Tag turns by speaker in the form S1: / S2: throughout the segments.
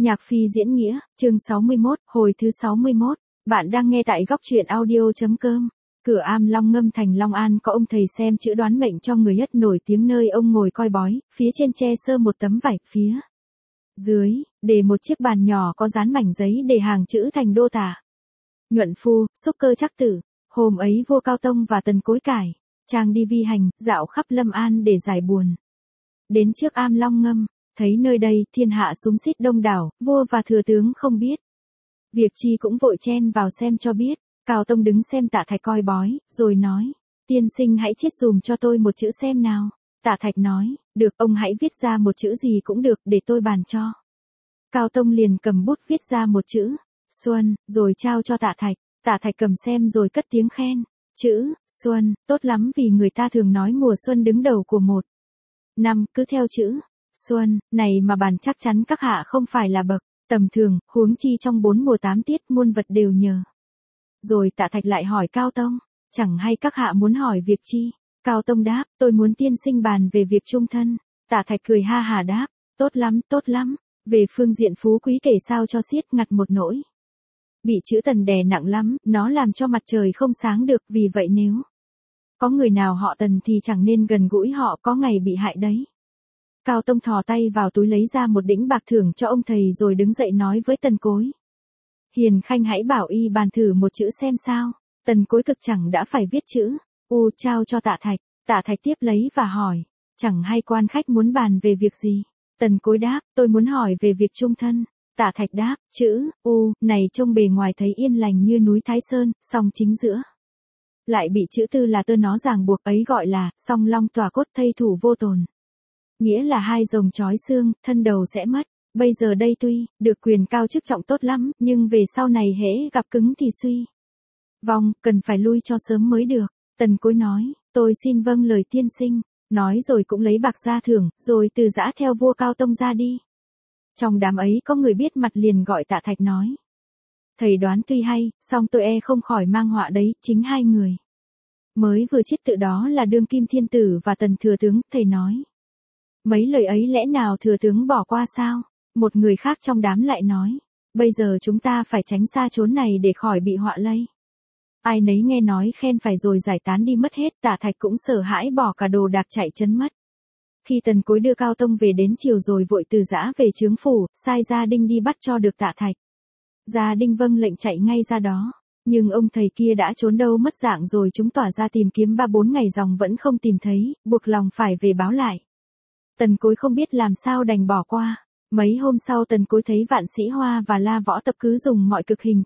S1: Nhạc Phi diễn nghĩa, chương 61, hồi thứ 61. Bạn đang nghe tại góc truyện audio.com. Cửa Am Long Ngâm thành Long An có ông thầy xem chữ đoán mệnh cho người nhất nổi tiếng nơi ông ngồi coi bói, phía trên che sơ một tấm vải, phía dưới, để một chiếc bàn nhỏ có dán mảnh giấy để hàng chữ thành đô tả. Nhuận phu, xúc cơ trắc tử. Hôm ấy vua Cao Tông và Tần Cối Cải, chàng đi vi hành, dạo khắp Lâm An để giải buồn. Đến trước Am Long Ngâm, thấy nơi đây thiên hạ xúm xít đông đảo, vua và thừa tướng không biết việc chi cũng vội chen vào xem cho biết. Cao Tông đứng xem Tạ Thạch coi bói, rồi nói: Tiên sinh hãy chiết dùm cho tôi một chữ xem nào. Tạ Thạch nói: Được, ông hãy viết ra một chữ gì cũng được để tôi bàn cho. Cao Tông liền cầm bút viết ra một chữ Xuân, rồi trao cho Tạ Thạch. Tạ Thạch cầm xem rồi cất tiếng khen. Chữ Xuân tốt lắm, vì người ta thường nói mùa xuân đứng đầu của một năm, cứ theo chữ Xuân này mà bàn chắc chắn các hạ không phải là bậc tầm thường, huống chi trong 4 mùa 8 tiết muôn vật đều nhờ. Rồi Tạ Thạch lại hỏi Cao Tông: Chẳng hay các hạ muốn hỏi việc chi? Cao Tông đáp: Tôi muốn tiên sinh bàn về việc chung thân. Tạ Thạch cười ha hà đáp: Tốt lắm, tốt lắm. Về phương diện phú quý kể sao cho xiết ngặt một nỗi. Bị chữ Tần đè nặng lắm, nó làm cho mặt trời không sáng được, vì vậy nếu có người nào họ Tần thì chẳng nên gần gũi họ, có ngày bị hại đấy. Cao Tông thò tay vào túi lấy ra một đĩnh bạc thưởng cho ông thầy, rồi đứng dậy nói với Tần Cối: Hiền khanh hãy bảo y bàn thử một chữ xem sao. Tần Cối cực chẳng đã phải viết chữ trao cho Tạ Thạch. Tạ Thạch tiếp lấy và hỏi: Chẳng hay quan khách muốn bàn về việc gì? Tần Cối đáp: Tôi muốn hỏi về việc chung thân. Tạ Thạch đáp: Chữ này trông bề ngoài thấy yên lành như núi Thái Sơn, song chính giữa lại bị chữ tư là tơ nó ràng buộc, ấy gọi là song long tỏa cốt, thây thủ vô tồn. Nghĩa là hai rồng trói xương, thân đầu sẽ mất. Bây giờ đây tuy được quyền cao chức trọng tốt lắm, nhưng về sau này hễ gặp cứng thì suy vong, cần phải lui cho sớm mới được. Tần Cối nói: Tôi xin vâng lời tiên sinh. Nói rồi cũng lấy bạc ra thưởng, rồi từ giã theo vua Cao Tông ra đi. Trong đám ấy có người biết mặt liền gọi Tạ Thạch nói: Thầy đoán tuy hay, song tôi không khỏi mang họa đấy. Chính hai người mới vừa chết tự đó là đương kim thiên tử và Tần thừa tướng. Thầy nói mấy lời ấy lẽ nào thừa tướng bỏ qua sao? Một người khác trong đám lại nói: Bây giờ chúng ta phải tránh xa chốn này để khỏi bị họa lây. Ai nấy nghe nói khen phải rồi giải tán đi mất hết. Tạ Thạch cũng sợ hãi, bỏ cả đồ đạc chạy trấn mất. Khi Tần Cối đưa Cao Tông về đến chiều rồi vội từ giã về chướng phủ, sai Gia Đinh đi bắt cho được Tạ Thạch. Gia Đinh vâng lệnh chạy ngay ra đó. Nhưng ông thầy kia đã trốn đâu mất dạng rồi, chúng tỏa ra tìm kiếm 3-4 ngày dòng vẫn không tìm thấy, buộc lòng phải về báo lại. Tần Cối không biết làm sao đành bỏ qua. Mấy hôm sau Tần Cối thấy Vạn Sĩ Hoa và La Võ Tập cứ dùng mọi cực hình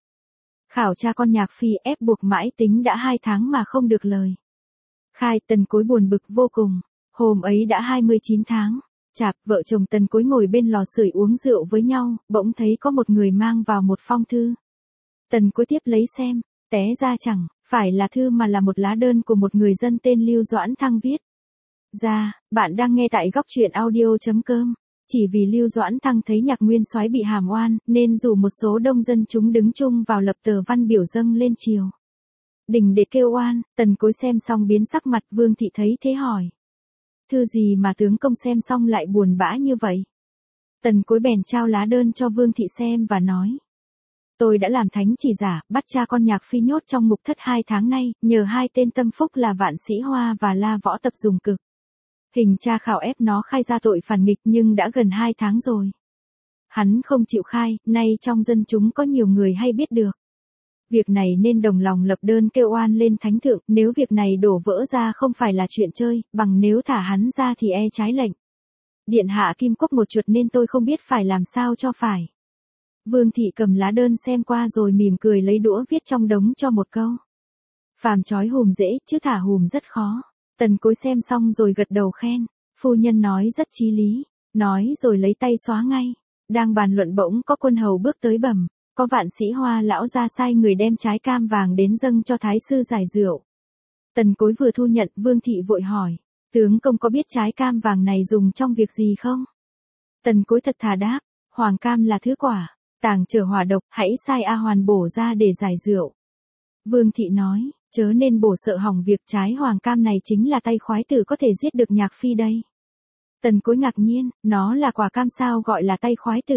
S1: khảo tra con Nhạc Phi, ép buộc mãi tính đã 2 tháng mà không được lời khai. Tần Cối buồn bực vô cùng. Hôm ấy đã 29 tháng Chạp, vợ chồng Tần Cối ngồi bên lò sưởi uống rượu với nhau, bỗng thấy có một người mang vào một phong thư. Tần Cối tiếp lấy xem, té ra chẳng phải là thư mà là một lá đơn của một người dân tên Lưu Doãn Thăng viết ra. Bạn đang nghe tại góc truyện audio.com. Chỉ vì Lưu Doãn Thăng thấy Nhạc Nguyên Soái bị hàm oan, nên rủ một số đông dân chúng đứng chung vào lập tờ văn biểu dâng lên triều đình để kêu oan. Tần Cối xem xong biến sắc mặt. Vương thị thấy thế hỏi: Thư gì mà tướng công xem xong lại buồn bã như vậy? Tần Cối bèn trao lá đơn cho Vương thị xem và nói: Tôi đã làm thánh chỉ giả, bắt cha con Nhạc Phi nhốt trong ngục thất 2 tháng nay, nhờ 2 tên tâm phúc là Vạn Sĩ Hoa và La Võ Tập dùng cực hình tra khảo ép nó khai ra tội phản nghịch, nhưng đã gần 2 tháng rồi hắn không chịu khai. Nay trong dân chúng có nhiều người hay biết được việc này nên đồng lòng lập đơn kêu oan lên thánh thượng. Nếu việc này đổ vỡ ra không phải là chuyện chơi, bằng nếu thả hắn ra thì trái lệnh điện hạ Kim Quốc một chuột, nên tôi không biết phải làm sao cho phải. Vương thị cầm lá đơn xem qua rồi mỉm cười lấy đũa viết trong đống cho một câu: Phàm trói hùm dễ, chứ thả hùm rất khó. Tần Cối xem xong rồi gật đầu khen: Phu nhân nói rất chí lý. Nói rồi lấy tay xóa ngay. Đang bàn luận bỗng có quân hầu bước tới bẩm: Có Vạn Sĩ Hoa lão ra sai người đem trái cam vàng đến dâng cho thái sư giải rượu. Tần Cối vừa thu nhận, Vương thị vội hỏi: Tướng công có biết trái cam vàng này dùng trong việc gì không? Tần Cối thật thà đáp: Hoàng cam là thứ quả tàng trở hỏa độc, hãy sai A Hoàn bổ ra để giải rượu. Vương thị nói: Chớ nên bổ sợ hỏng việc, trái hoàng cam này chính là tay khoái tử có thể giết được Nhạc Phi đây. Tần Cối ngạc nhiên: Nó là quả cam sao gọi là tay khoái tử?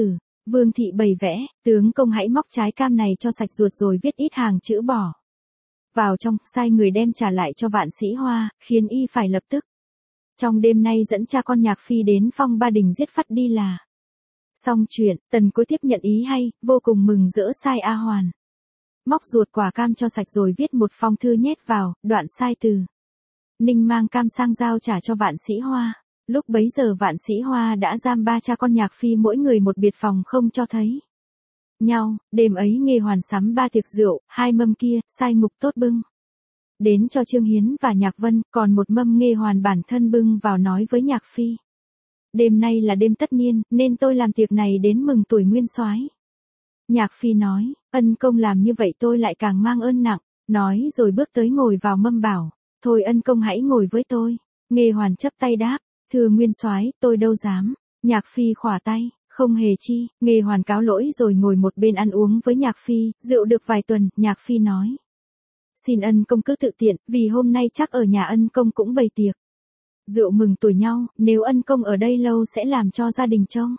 S1: Vương thị bày vẽ, tướng công hãy móc trái cam này cho sạch ruột rồi viết ít hàng chữ bỏ vào trong, sai người đem trả lại cho Vạn Sĩ Hoa, khiến y phải lập tức. Trong đêm nay dẫn cha con Nhạc Phi đến Phong Ba Đình giết phắt đi là xong chuyện. Tần Cối tiếp nhận ý hay, vô cùng mừng rỡ, sai A Hoàn móc ruột quả cam cho sạch rồi viết một phong thư nhét vào, đoạn sai từ Ninh mang cam sang giao trả cho Vạn Sĩ Hoa. Lúc bấy giờ Vạn Sĩ Hoa đã giam ba cha con Nhạc Phi mỗi người một biệt phòng không cho thấy nhau. Đêm ấy Nghê Hoàn sắm 3 tiệc rượu, 2 mâm kia, sai ngục tốt bưng đến cho Trương Hiến và Nhạc Vân, còn một mâm Nghê Hoàn bản thân bưng vào nói với Nhạc Phi. Đêm nay là đêm tất niên, nên tôi làm tiệc này đến mừng tuổi nguyên soái. Nhạc Phi nói, ân công làm như vậy tôi lại càng mang ơn nặng, nói rồi bước tới ngồi vào mâm bảo, thôi ân công hãy ngồi với tôi. Nghê Hoàn chắp tay đáp, thưa nguyên soái, tôi đâu dám. Nhạc Phi khỏa tay, không hề chi. Nghê Hoàn cáo lỗi rồi ngồi một bên ăn uống với Nhạc Phi. Rượu được vài tuần, Nhạc Phi nói, xin ân công cứ tự tiện, vì hôm nay chắc ở nhà ân công cũng bày tiệc rượu mừng tuổi nhau, nếu ân công ở đây lâu sẽ làm cho gia đình trông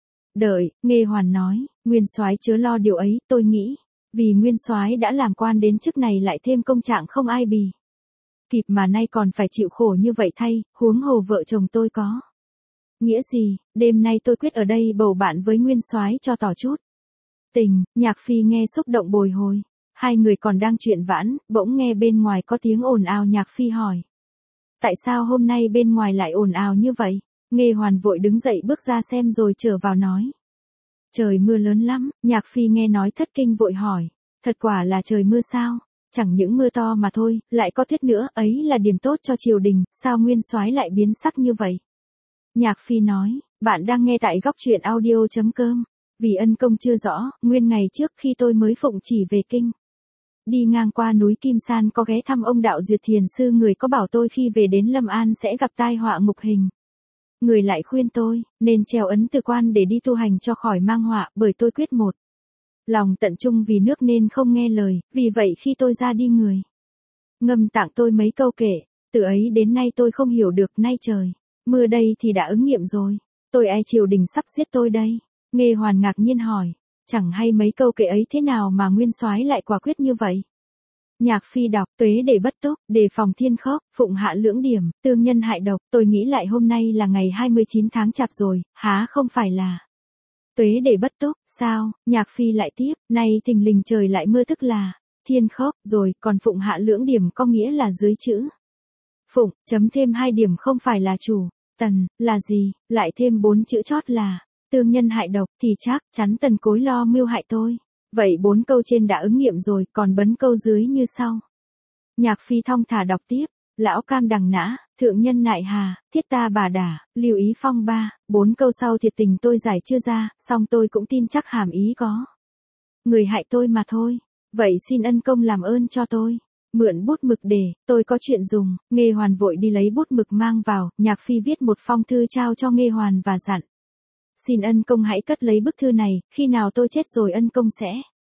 S1: đợi. Nghê Hoàn nói, nguyên soái chớ lo điều ấy, tôi nghĩ vì nguyên soái đã làm quan đến chức này lại thêm công trạng không ai bì kịp mà nay còn phải chịu khổ như vậy thay, huống hồ vợ chồng tôi có nghĩa gì. Đêm nay tôi quyết ở đây bầu bạn với nguyên soái cho tỏ chút tình. Nhạc Phi nghe xúc động bồi hồi. Hai người còn đang chuyện vãn, bỗng nghe bên ngoài có tiếng ồn ào. Nhạc Phi hỏi, tại sao hôm nay bên ngoài lại ồn ào như vậy? Nghê Hoàn vội đứng dậy bước ra xem rồi trở vào nói, trời mưa lớn lắm. Nhạc Phi nghe nói thất kinh vội hỏi, thật quả là trời mưa sao? Chẳng những mưa to mà thôi, lại có tuyết nữa, ấy là điểm tốt cho triều đình, sao nguyên soái lại biến sắc như vậy? Nhạc Phi nói, bạn đang nghe tại góc truyện audio.com. Vì ân công chưa rõ, nguyên ngày trước khi tôi mới phụng chỉ về kinh, đi ngang qua núi Kim San có ghé thăm ông đạo Duyệt Thiền sư, người có bảo tôi khi về đến Lâm An sẽ gặp tai họa ngục hình. Người lại khuyên tôi nên treo ấn từ quan để đi tu hành cho khỏi mang họa, bởi tôi quyết một lòng tận trung vì nước nên không nghe lời, vì vậy khi tôi ra đi người ngâm tặng tôi mấy câu kể, từ ấy đến nay tôi không hiểu được, nay trời mưa đây thì đã ứng nghiệm rồi, tôi ai triều đình sắp giết tôi đây. Nghê Hoàn ngạc nhiên hỏi, chẳng hay mấy câu kể ấy thế nào mà nguyên soái lại quả quyết như vậy? Nhạc Phi đọc, tuế để bất túc, đề phòng thiên khốc, phụng hạ lưỡng điểm, tương nhân hại độc. Tôi nghĩ lại hôm nay là ngày 29 tháng Chạp rồi, há không phải là tuế để bất túc, sao? Nhạc Phi lại tiếp, nay thình lình trời lại mưa tức là thiên khốc, rồi còn phụng hạ lưỡng điểm có nghĩa là dưới chữ phụng, chấm thêm 2 điểm không phải là chủ tần, là gì? Lại thêm 4 chữ chót là tương nhân hại độc, thì chắc chắn Tần Cối lo mưu hại tôi. Vậy 4 câu trên đã ứng nghiệm rồi, còn bấn câu dưới như sau. Nhạc Phi thong thả đọc tiếp, lão cam đằng nã, thượng nhân nại hà, thiết ta bà đả, lưu ý phong ba. 4 câu sau thiệt tình tôi giải chưa ra, song tôi cũng tin chắc hàm ý có người hại tôi mà thôi. Vậy xin ân công làm ơn cho tôi mượn bút mực để tôi có chuyện dùng. Nghê Hoàn vội đi lấy bút mực mang vào. Nhạc Phi viết một phong thư trao cho Nghê Hoàn và dặn, xin ân công hãy cất lấy bức thư này, khi nào tôi chết rồi ân công sẽ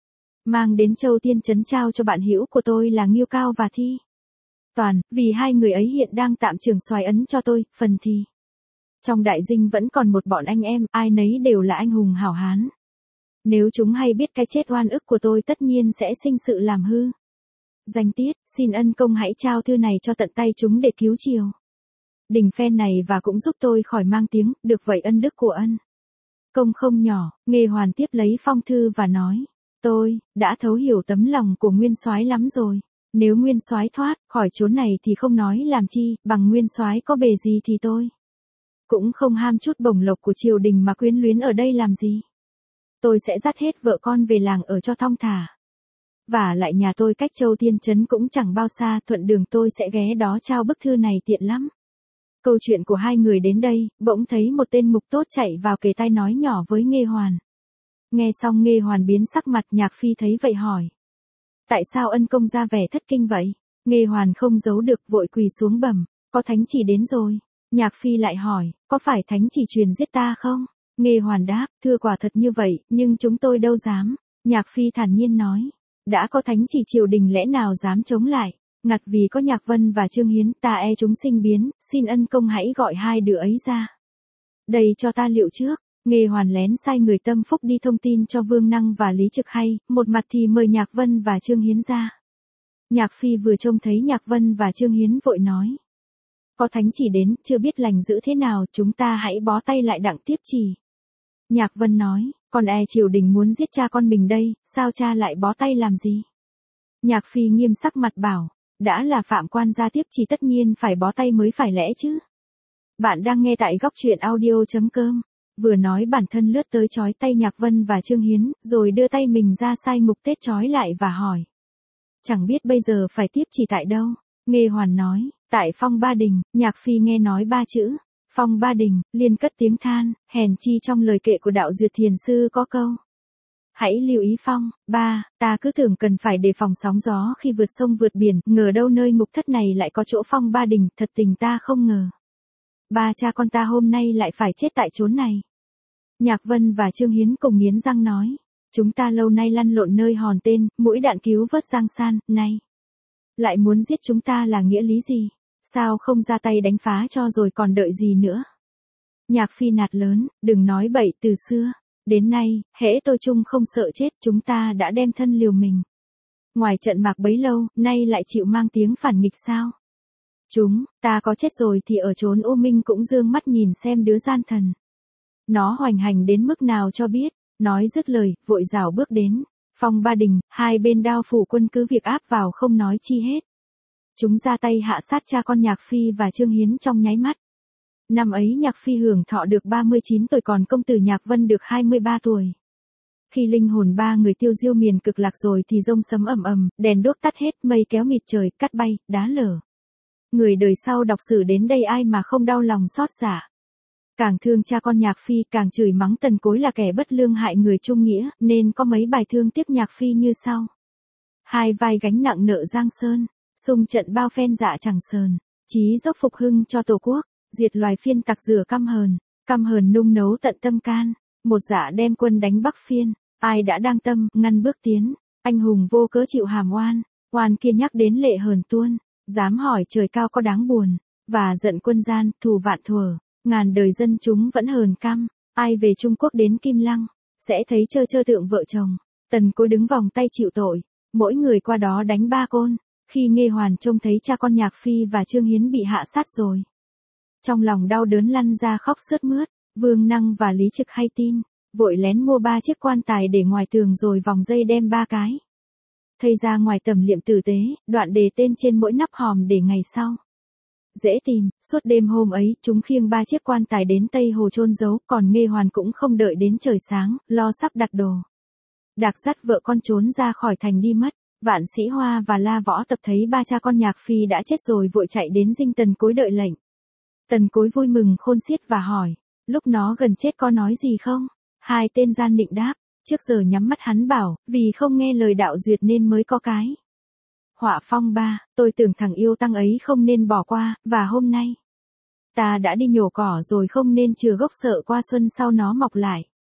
S1: mang đến Châu Tiên Trấn trao cho bạn hữu của tôi là Ngưu Cao và Thi Toàn, vì hai người ấy hiện đang tạm trường soái ấn cho tôi. Phần thì trong đại dinh vẫn còn một bọn anh em, ai nấy đều là anh hùng hảo hán. Nếu chúng hay biết cái chết oan ức của tôi tất nhiên sẽ sinh sự làm hư danh tiết. Xin ân công hãy trao thư này cho tận tay chúng để cứu triều đình phen này và cũng giúp tôi khỏi mang tiếng, được vậy ân đức của ân công không nhỏ. Nghê Hoàn tiếp lấy phong thư và nói, tôi đã thấu hiểu tấm lòng của nguyên soái lắm rồi. Nếu nguyên soái thoát khỏi chốn này thì không nói làm chi, bằng nguyên soái có bề gì thì tôi cũng không ham chút bổng lộc của triều đình mà quyến luyến ở đây làm gì. Tôi sẽ dắt hết vợ con về làng ở cho thong thả. Và lại nhà tôi cách Châu Tiên Trấn cũng chẳng bao xa, thuận đường tôi sẽ ghé đó trao bức thư này tiện lắm. Câu chuyện của hai người đến đây, bỗng thấy một tên ngục tốt chạy vào kề tai nói nhỏ với Nghê Hoàn. Nghe xong Nghê Hoàn biến sắc mặt. Nhạc Phi thấy vậy hỏi, tại sao ân công ra vẻ thất kinh vậy? Nghê Hoàn không giấu được vội quỳ xuống bẩm, có thánh chỉ đến rồi. Nhạc Phi lại hỏi, có phải thánh chỉ truyền giết ta không? Nghê Hoàn đáp, thưa quả thật như vậy, nhưng chúng tôi đâu dám. Nhạc Phi thản nhiên nói, đã có thánh chỉ triều đình lẽ nào dám chống lại? Ngặt vì có Nhạc Vân và Trương Hiến, ta e chúng sinh biến, xin ân công hãy gọi hai đứa ấy ra đây cho ta liệu trước. Nghê Hoàn lén sai người tâm phúc đi thông tin cho Vương Năng và Lý Trực hay, một mặt thì mời Nhạc Vân và Trương Hiến ra. Nhạc Phi vừa trông thấy Nhạc Vân và Trương Hiến vội nói. Có thánh chỉ đến, chưa biết lành giữ thế nào, chúng ta hãy bó tay lại đặng tiếp chỉ. Nhạc Vân nói, con triều đình muốn giết cha con mình đây, sao cha lại bó tay làm gì? Nhạc Phi nghiêm sắc mặt bảo, đã là phạm quan gia tiếp chỉ tất nhiên phải bó tay mới phải lẽ chứ. Bạn đang nghe tại góc truyện audio.com. Vừa nói bản thân lướt tới chói tay Nhạc Vân và Trương Hiến, rồi đưa tay mình ra sai ngục tết chói lại và hỏi. Chẳng biết bây giờ phải tiếp chỉ tại đâu? Nghê Hoàn nói, tại Phong Ba Đình. Nhạc Phi nghe nói ba chữ Phong Ba Đình, liền cất tiếng than, hèn chi trong lời kệ của đạo Duyệt Thiền Sư có câu. Hãy lưu ý Phong, ta cứ tưởng cần phải đề phòng sóng gió khi vượt sông vượt biển, ngờ đâu nơi ngục thất này lại có chỗ Phong Ba Đình, thật tình ta không ngờ. Ba cha con ta hôm nay lại phải chết tại chốn này. Nhạc Vân và Trương Hiến cùng nghiến răng nói, chúng ta lâu nay lăn lộn nơi hòn tên, mũi đạn cứu vớt giang san, nay lại muốn giết chúng ta là nghĩa lý gì? Sao không ra tay đánh phá cho rồi còn đợi gì nữa? Nhạc Phi nạt lớn, đừng nói bậy, từ xưa đến nay, hễ tôi chung không sợ chết, chúng ta đã đem thân liều mình. Ngoài trận mạc bấy lâu, nay lại chịu mang tiếng phản nghịch sao? Ta có chết rồi thì ở chốn U Minh cũng dương mắt nhìn xem đứa gian thần. Nó hoành hành đến mức nào cho biết. Nói dứt lời, vội rảo bước đến. Phong Ba Đình, hai bên đao phủ quân cứ việc áp vào không nói chi hết. Chúng ra tay hạ sát cha con Nhạc Phi và Trương Hiến trong nháy mắt. Năm ấy Nhạc Phi hưởng thọ được 39 tuổi, còn công tử Nhạc Vân được 23 tuổi. Khi linh hồn ba người tiêu diêu miền cực lạc rồi thì rông sấm ầm ầm, đèn đuốc tắt hết, mây kéo mịt trời, cát bay, đá lở. Người đời sau đọc sử đến đây ai mà không đau lòng xót dạ. Càng thương cha con Nhạc Phi, càng chửi mắng Tần Cối là kẻ bất lương hại người trung nghĩa, nên có mấy bài thương tiếc Nhạc Phi như sau. Hai vai gánh nặng nợ Giang Sơn, xung trận bao phen dạ chẳng sờn, chí dốc phục hưng cho Tổ quốc, diệt loài phiên tặc rửa căm hờn nung nấu tận tâm can, một dạ đem quân đánh Bắc Phiên, ai đã đang tâm, ngăn bước tiến, anh hùng vô cớ chịu hàm oan kia nhắc đến lệ hờn tuôn, dám hỏi trời cao có đáng buồn, và giận quân gian, thù vạn thuở. Ngàn đời dân chúng vẫn hờn căm, ai về Trung Quốc đến Kim Lăng, sẽ thấy trơ tượng vợ chồng, Tần Cối đứng vòng tay chịu tội, mỗi người qua đó đánh ba côn, khi Nghê Hoàn trông thấy cha con Nhạc Phi và Trương Hiến bị hạ sát rồi. Trong lòng đau đớn lăn ra khóc sướt mướt, Vương Năng và Lý Trực hay tin, vội lén mua 3 chiếc quan tài để ngoài tường rồi vòng dây đem 3 cái. Thầy ra ngoài tầm liệm tử tế, đoạn đề tên trên mỗi nắp hòm để ngày sau dễ tìm. Suốt đêm hôm ấy, chúng khiêng 3 chiếc quan tài đến Tây Hồ chôn giấu, còn Nghê Hoàn cũng không đợi đến trời sáng, lo sắp đặt đồ đạc dắt vợ con trốn ra khỏi thành đi mất. Vạn Sĩ Hoa và La Võ Tập thấy ba cha con Nhạc Phi đã chết rồi vội chạy đến dinh Tần Cối đợi lệnh. Tần Cối vui mừng khôn xiết và hỏi, lúc nó gần chết có nói gì không? Hai tên gian định đáp, trước giờ nhắm mắt hắn bảo, vì không nghe lời đạo Duyệt nên mới có cái họa phong ba, tôi tưởng thằng yêu tăng ấy không nên bỏ qua, và hôm nay ta đã đi nhổ cỏ rồi không nên chừa gốc sợ qua xuân sau nó mọc lại.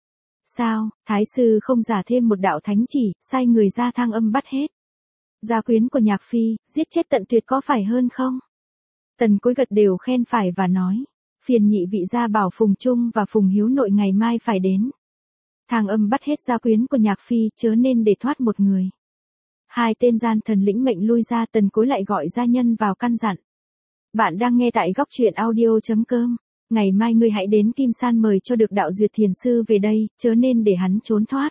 S1: Sao, Thái sư không giả thêm một đạo thánh chỉ, sai người ra thang âm bắt hết gia quyến của Nhạc Phi, giết chết tận tuyệt có phải hơn không? Tần Cối gật đều khen phải và nói, phiền nhị vị gia bảo Phùng Trung và Phùng Hiếu Nội ngày mai phải đến thang âm bắt hết gia quyến của Nhạc Phi, chớ nên để thoát một người. Hai tên gian thần lĩnh mệnh lui ra. Tần Cối lại gọi gia nhân vào căn dặn. Bạn đang nghe tại góc truyện audio.com. Ngày mai ngươi hãy đến Kim San mời cho được đạo Duyệt Thiền Sư về đây, chớ nên để hắn trốn thoát.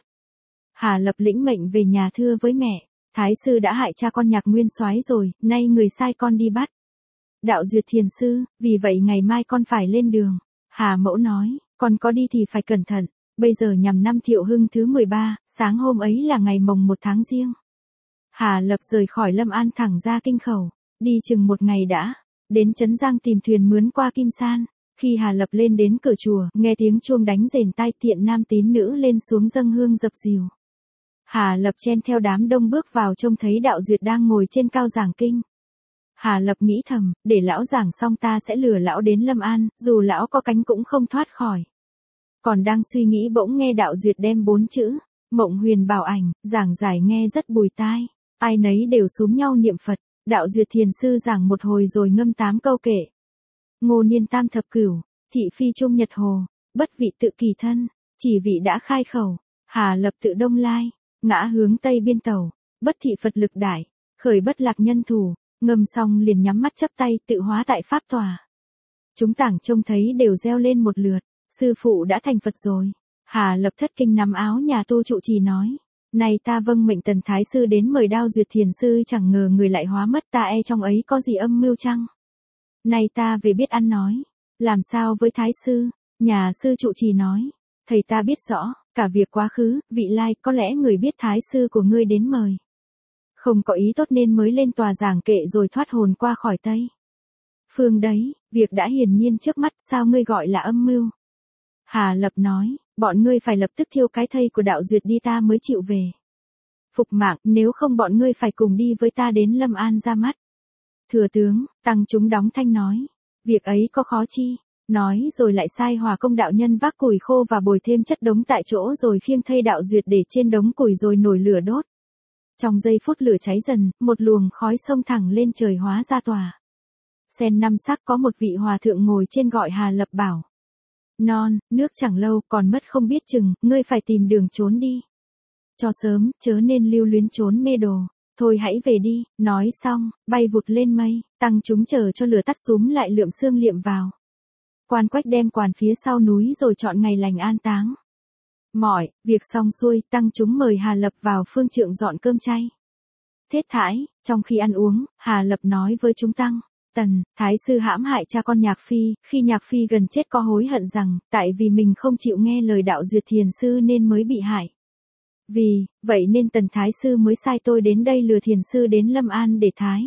S1: Hà Lập lĩnh mệnh về nhà thưa với mẹ, Thái sư đã hại cha con Nhạc Nguyên Soái rồi, nay người sai con đi bắt đạo Duyệt Thiền Sư, vì vậy ngày mai con phải lên đường. Hà Mẫu nói, con có đi thì phải cẩn thận, bây giờ nhằm năm Thiệu Hưng thứ 13, sáng hôm ấy là ngày mồng 1 tháng Giêng. Hà Lập rời khỏi Lâm An thẳng ra Kinh Khẩu, đi chừng 1 ngày đã, đến Trấn Giang tìm thuyền mướn qua Kim San. Khi Hà Lập lên đến cửa chùa, nghe tiếng chuông đánh rền tai, tiện nam tín nữ lên xuống dâng hương dập dìu. Hà Lập chen theo đám đông bước vào trông thấy đạo Duyệt đang ngồi trên cao giảng kinh. Hà Lập nghĩ thầm, để lão giảng xong ta sẽ lừa lão đến Lâm An, dù lão có cánh cũng không thoát khỏi. Còn đang suy nghĩ bỗng nghe đạo Duyệt đem 4 chữ Mộng Huyền Bảo Ảnh giảng giải nghe rất bùi tai, ai nấy đều xúm nhau niệm Phật. Đạo Duyệt Thiền Sư giảng một hồi rồi ngâm 8 câu kệ. Ngô Niên Tam Thập Cửu, Thị Phi Trung Nhật Hồ, bất vị tự kỳ thân, chỉ vị đã khai khẩu, Hà Lập tự Đông Lai, ngã hướng Tây Biên Tàu, bất thị Phật lực đại, khởi bất lạc nhân thủ, ngâm xong liền nhắm mắt chắp tay tự hóa tại Pháp tòa. Chúng tảng trông thấy đều reo lên một lượt, sư phụ đã thành Phật rồi. Hà Lập thất kinh nắm áo nhà tu trụ trì nói, này ta vâng mệnh Tần Thái Sư đến mời Đao Duyệt Thiền Sư, chẳng ngờ người lại hóa mất, ta e trong ấy có gì âm mưu chăng? Này ta về biết ăn nói, làm sao với Thái Sư? Nhà sư trụ trì nói, thầy ta biết rõ, cả việc quá khứ, vị lai, có lẽ người biết Thái Sư của ngươi đến mời. Không có ý tốt nên mới lên tòa giảng kệ rồi thoát hồn qua khỏi Tây Phương đấy, việc đã hiển nhiên trước mắt, sao ngươi gọi là âm mưu? Hà Lập nói, bọn ngươi phải lập tức thiêu cái thây của Đạo Duyệt đi ta mới chịu về phục mạng, nếu không bọn ngươi phải cùng đi với ta đến Lâm An ra mắt. Thừa tướng, tăng chúng đóng thanh nói, việc ấy có khó chi? Nói rồi lại sai Hòa Công đạo nhân vác củi khô và bồi thêm chất đống tại chỗ rồi khiêng thây Đạo Duyệt để trên đống củi rồi nổi lửa đốt. Trong giây phút lửa cháy dần, một luồng khói xông thẳng lên trời hóa ra tòa sen năm sắc, có một vị hòa thượng ngồi trên gọi Hà Lập bảo, non, nước chẳng lâu, còn mất không biết chừng, ngươi phải tìm đường trốn đi. Cho sớm, chớ nên lưu luyến trốn mê đồ. Thôi hãy về đi, nói xong, bay vụt lên mây, tăng chúng chờ cho lửa tắt súm lại lượm xương liệm vào. Quan Quách đem quản phía sau núi rồi chọn ngày lành an táng. Mọi việc xong xuôi, tăng chúng mời Hà Lập vào phương trượng dọn cơm chay. Thết thãi, trong khi ăn uống, Hà Lập nói với chúng tăng, Tần, Thái Sư hãm hại cha con Nhạc Phi, khi Nhạc Phi gần chết có hối hận rằng, tại vì mình không chịu nghe lời Đạo Duyệt Thiền Sư nên mới bị hại. Vì, vậy nên Tần Thái Sư mới sai tôi đến đây lừa Thiền Sư đến Lâm An để Thái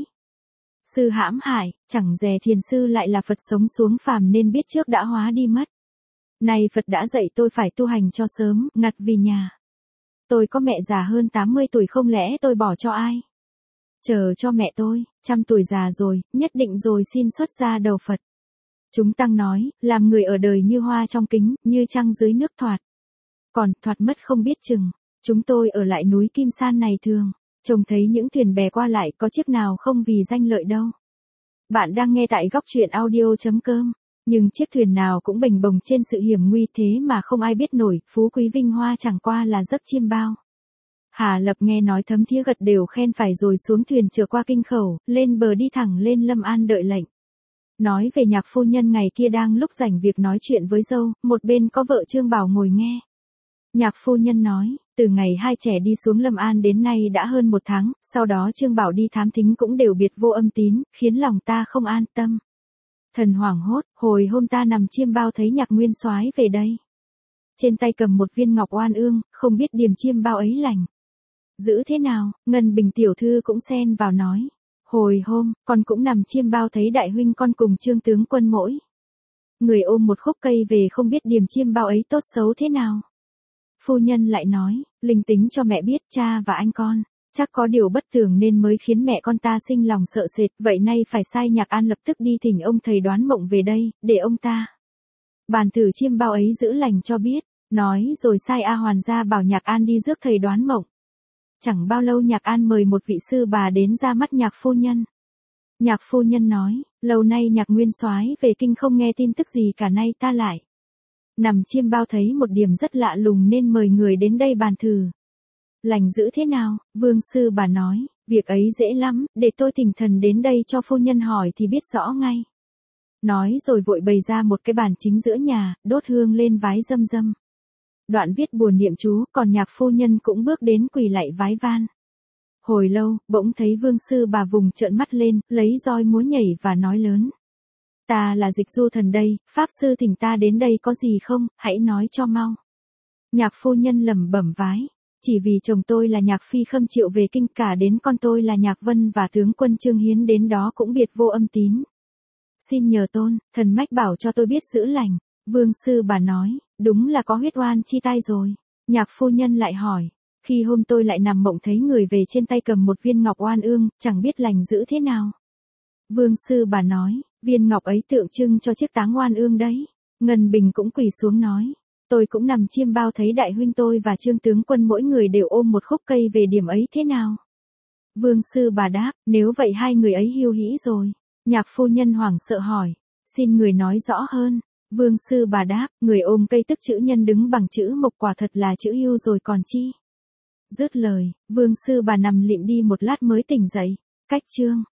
S1: Sư hãm hại, chẳng dè Thiền Sư lại là Phật sống xuống phàm nên biết trước đã hóa đi mất. Này Phật đã dạy tôi phải tu hành cho sớm, ngặt vì nhà tôi có mẹ già hơn 80 tuổi, không lẽ tôi bỏ cho ai? Chờ cho mẹ tôi, 100 tuổi già rồi, nhất định rồi xin xuất gia đầu Phật. Chúng tăng nói, làm người ở đời như hoa trong kính, như trăng dưới nước thoạt. Còn, thoạt mất không biết chừng. Chúng tôi ở lại núi Kim San này thường trông thấy những thuyền bè qua lại, có chiếc nào không vì danh lợi đâu. Bạn đang nghe tại góc truyện audio.com. Nhưng chiếc thuyền nào cũng bềnh bồng trên sự hiểm nguy, thế mà không ai biết nổi, phú quý vinh hoa chẳng qua là giấc chiêm bao. Hà Lập nghe nói thấm thía gật đều khen phải rồi xuống thuyền trở qua kinh khẩu, lên bờ đi thẳng lên Lâm An đợi lệnh. Nói về Nhạc phu nhân ngày kia đang lúc rảnh việc nói chuyện với dâu, một bên có vợ Trương Bảo ngồi nghe. Nhạc phu nhân nói, từ ngày hai trẻ đi xuống Lâm An đến nay đã hơn 1 tháng, sau đó Trương Bảo đi thám thính cũng đều biệt vô âm tín, khiến lòng ta không an tâm. Thần hoảng hốt, hồi hôm ta nằm chiêm bao thấy Nhạc Nguyên Soái về đây. Trên tay cầm một viên ngọc oan ương, không biết điềm chiêm bao ấy lành giữ thế nào. Ngân Bình tiểu thư cũng xen vào nói, hồi hôm, con cũng nằm chiêm bao thấy đại huynh con cùng Trương tướng quân mỗi người ôm một khúc cây về, không biết điềm chiêm bao ấy tốt xấu thế nào. Phu nhân lại nói, linh tính cho mẹ biết cha và anh con chắc có điều bất thường nên mới khiến mẹ con ta sinh lòng sợ sệt, vậy nay phải sai Nhạc An lập tức đi thỉnh ông thầy đoán mộng về đây, để ông ta bàn thử chiêm bao ấy giữ lành cho biết. Nói rồi sai A Hoàn ra bảo Nhạc An đi rước thầy đoán mộng. Chẳng bao lâu Nhạc An mời một vị sư bà đến ra mắt Nhạc phu nhân. Nhạc phu nhân nói, lâu nay Nhạc Nguyên Soái về kinh không nghe tin tức gì cả, nay ta lại nằm chiêm bao thấy một điểm rất lạ lùng nên mời người đến đây bàn thử lành giữ thế nào. Vương sư bà nói, việc ấy dễ lắm, để tôi thỉnh thần đến đây cho phu nhân hỏi thì biết rõ ngay. Nói rồi vội bày ra một cái bàn chính giữa nhà, đốt hương lên vái dâm dâm. Đoạn viết buồn niệm chú, còn Nhạc phu nhân cũng bước đến quỳ lạy vái van. Hồi lâu, bỗng thấy vương sư bà vùng trợn mắt lên, lấy roi múa nhảy và nói lớn. Ta là Dịch Du thần đây, pháp sư thỉnh ta đến đây có gì không, hãy nói cho mau. Nhạc phu nhân lẩm bẩm vái, chỉ vì chồng tôi là Nhạc Phi Khâm triệu về kinh, cả đến con tôi là Nhạc Vân và tướng quân Trương Hiến đến đó cũng biệt vô âm tín. Xin nhờ tôn, thần mách bảo cho tôi biết giữ lành. Vương sư bà nói, đúng là có huyết oan chi tai rồi. Nhạc phu nhân lại hỏi, khi hôm tôi lại nằm mộng thấy người về trên tay cầm một viên ngọc oan ương, chẳng biết lành giữ thế nào. Vương sư bà nói, viên ngọc ấy tượng trưng cho chiếc táng oan ương đấy. Ngân Bình cũng quỳ xuống nói, tôi cũng nằm chiêm bao thấy đại huynh tôi và Trương tướng quân mỗi người đều ôm một khúc cây về, điểm ấy thế nào. Vương sư bà đáp, nếu vậy hai người ấy hiu hĩ rồi. Nhạc phu nhân hoảng sợ hỏi, xin người nói rõ hơn. Vương sư bà đáp, người ôm cây tức chữ nhân đứng bằng chữ mộc quả thật là chữ hưu rồi còn chi. Dứt lời, vương sư bà nằm lịm đi một lát mới tỉnh dậy. Cách chương